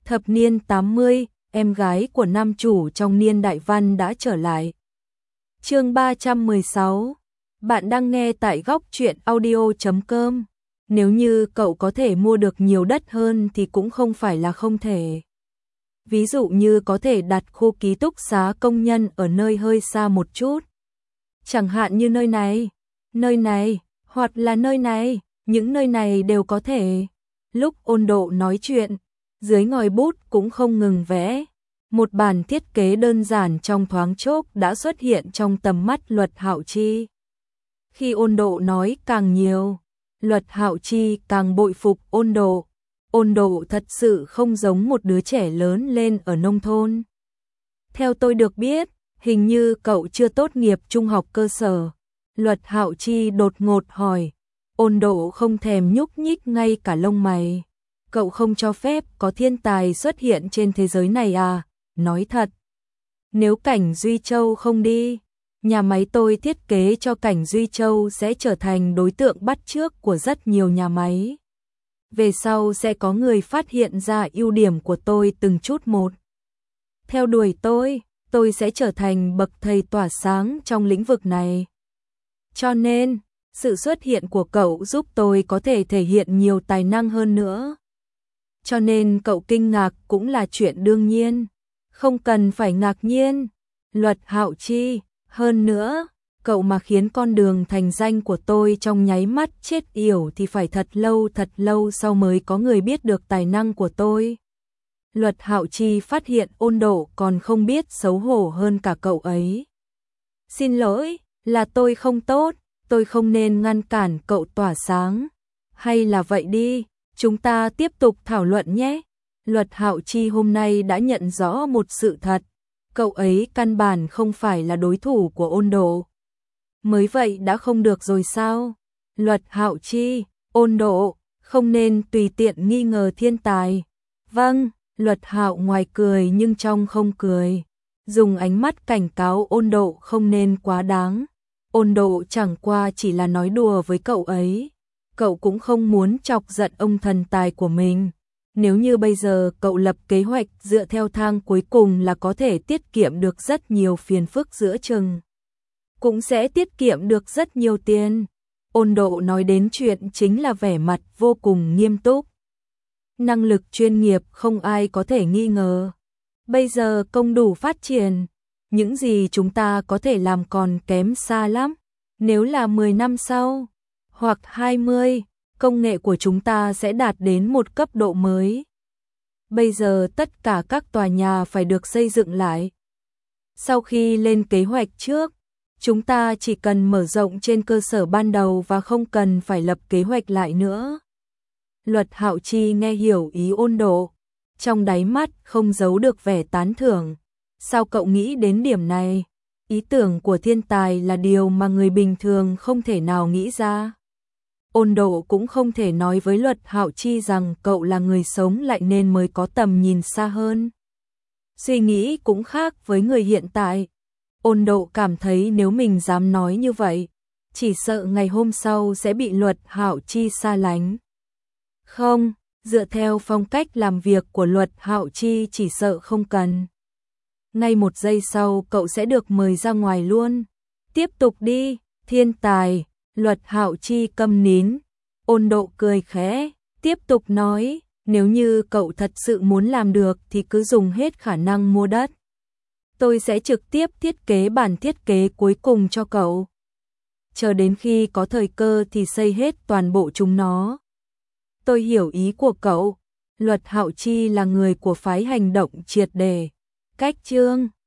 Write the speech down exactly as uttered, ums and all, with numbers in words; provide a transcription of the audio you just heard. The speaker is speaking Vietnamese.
Thập niên tám mươi, em gái của nam chủ trong niên đại văn đã trở lại. Chương ba trăm mười sáu. Bạn đang nghe tại góc truyện audio chấm com. Nếu như cậu có thể mua được nhiều đất hơn thì cũng không phải là không thể. Ví dụ như có thể đặt khu ký túc xá công nhân ở nơi hơi xa một chút. Chẳng hạn như nơi này, nơi này, hoặc là nơi này, những nơi này đều có thể. Lúc Ôn Độ nói chuyện, dưới ngòi bút cũng không ngừng vẽ. Một bản thiết kế đơn giản trong thoáng chốc đã xuất hiện trong tầm mắt Luật Hạo Chi. Khi Ôn Độ nói càng nhiều, Luật Hạo Chi càng bội phục Ôn Độ. Ôn Độ thật sự không giống một đứa trẻ lớn lên ở nông thôn. Theo tôi được biết, hình như cậu chưa tốt nghiệp trung học cơ sở. Luật Hạo Chi đột ngột hỏi. Ôn Độ không thèm nhúc nhích ngay cả lông mày. Cậu không cho phép có thiên tài xuất hiện trên thế giới này à? Nói thật. Nếu Cảnh Duy Châu không đi, nhà máy tôi thiết kế cho Cảnh Duy Châu sẽ trở thành đối tượng bắt chước của rất nhiều nhà máy. Về sau sẽ có người phát hiện ra ưu điểm của tôi từng chút một. Theo đuổi tôi, tôi sẽ trở thành bậc thầy tỏa sáng trong lĩnh vực này. Cho nên, sự xuất hiện của cậu giúp tôi có thể thể hiện nhiều tài năng hơn nữa. Cho nên cậu kinh ngạc cũng là chuyện đương nhiên. Không cần phải ngạc nhiên. Luật Hạo Chi, hơn nữa, cậu mà khiến con đường thành danh của tôi trong nháy mắt chết yểu thì phải thật lâu thật lâu sau mới có người biết được tài năng của tôi. Luật Hạo Chi phát hiện Ôn Độ còn không biết xấu hổ hơn cả cậu ấy. Xin lỗi, là tôi không tốt, tôi không nên ngăn cản cậu tỏa sáng. Hay là vậy đi, chúng ta tiếp tục thảo luận nhé. Luật Hạo Chi hôm nay đã nhận rõ một sự thật. Cậu ấy căn bản không phải là đối thủ của Ôn Độ. Mới vậy đã không được rồi sao? Luật Hạo Chi, Ôn Độ, không nên tùy tiện nghi ngờ thiên tài. Vâng, Luật Hạo ngoài cười nhưng trong không cười. Dùng ánh mắt cảnh cáo Ôn Độ không nên quá đáng. Ôn Độ chẳng qua chỉ là nói đùa với cậu ấy. Cậu cũng không muốn chọc giận ông thần tài của mình. Nếu như bây giờ cậu lập kế hoạch dựa theo thang cuối cùng là có thể tiết kiệm được rất nhiều phiền phức giữa chừng. Cũng sẽ tiết kiệm được rất nhiều tiền. Ôn Độ nói đến chuyện chính là vẻ mặt vô cùng nghiêm túc. Năng lực chuyên nghiệp không ai có thể nghi ngờ. Bây giờ công đủ phát triển. Những gì chúng ta có thể làm còn kém xa lắm. Nếu là mười năm sau, hoặc hai mươi, công nghệ của chúng ta sẽ đạt đến một cấp độ mới. Bây giờ tất cả các tòa nhà phải được xây dựng lại. Sau khi lên kế hoạch trước, chúng ta chỉ cần mở rộng trên cơ sở ban đầu và không cần phải lập kế hoạch lại nữa. Luật Hạo Chi nghe hiểu ý Ôn Độ, trong đáy mắt không giấu được vẻ tán thưởng. Sao cậu nghĩ đến điểm này? Ý tưởng của thiên tài là điều mà người bình thường không thể nào nghĩ ra. Ôn Độ cũng không thể nói với Luật Hạo Chi rằng cậu là người sống lại nên mới có tầm nhìn xa hơn. Suy nghĩ cũng khác với người hiện tại. Ôn Độ cảm thấy nếu mình dám nói như vậy, chỉ sợ ngày hôm sau sẽ bị Luật Hạo Chi xa lánh. Không, dựa theo phong cách làm việc của Luật Hạo Chi chỉ sợ không cần. Ngay một giây sau cậu sẽ được mời ra ngoài luôn. Tiếp tục đi, thiên tài. Luật Hạo Chi câm nín. Ôn Độ cười khẽ, tiếp tục nói, nếu như cậu thật sự muốn làm được thì cứ dùng hết khả năng mua đất. Tôi sẽ trực tiếp thiết kế bản thiết kế cuối cùng cho cậu. Chờ đến khi có thời cơ thì xây hết toàn bộ chúng nó. Tôi hiểu ý của cậu. Luật Hạo Chi là người của phái hành động triệt để. Cách chương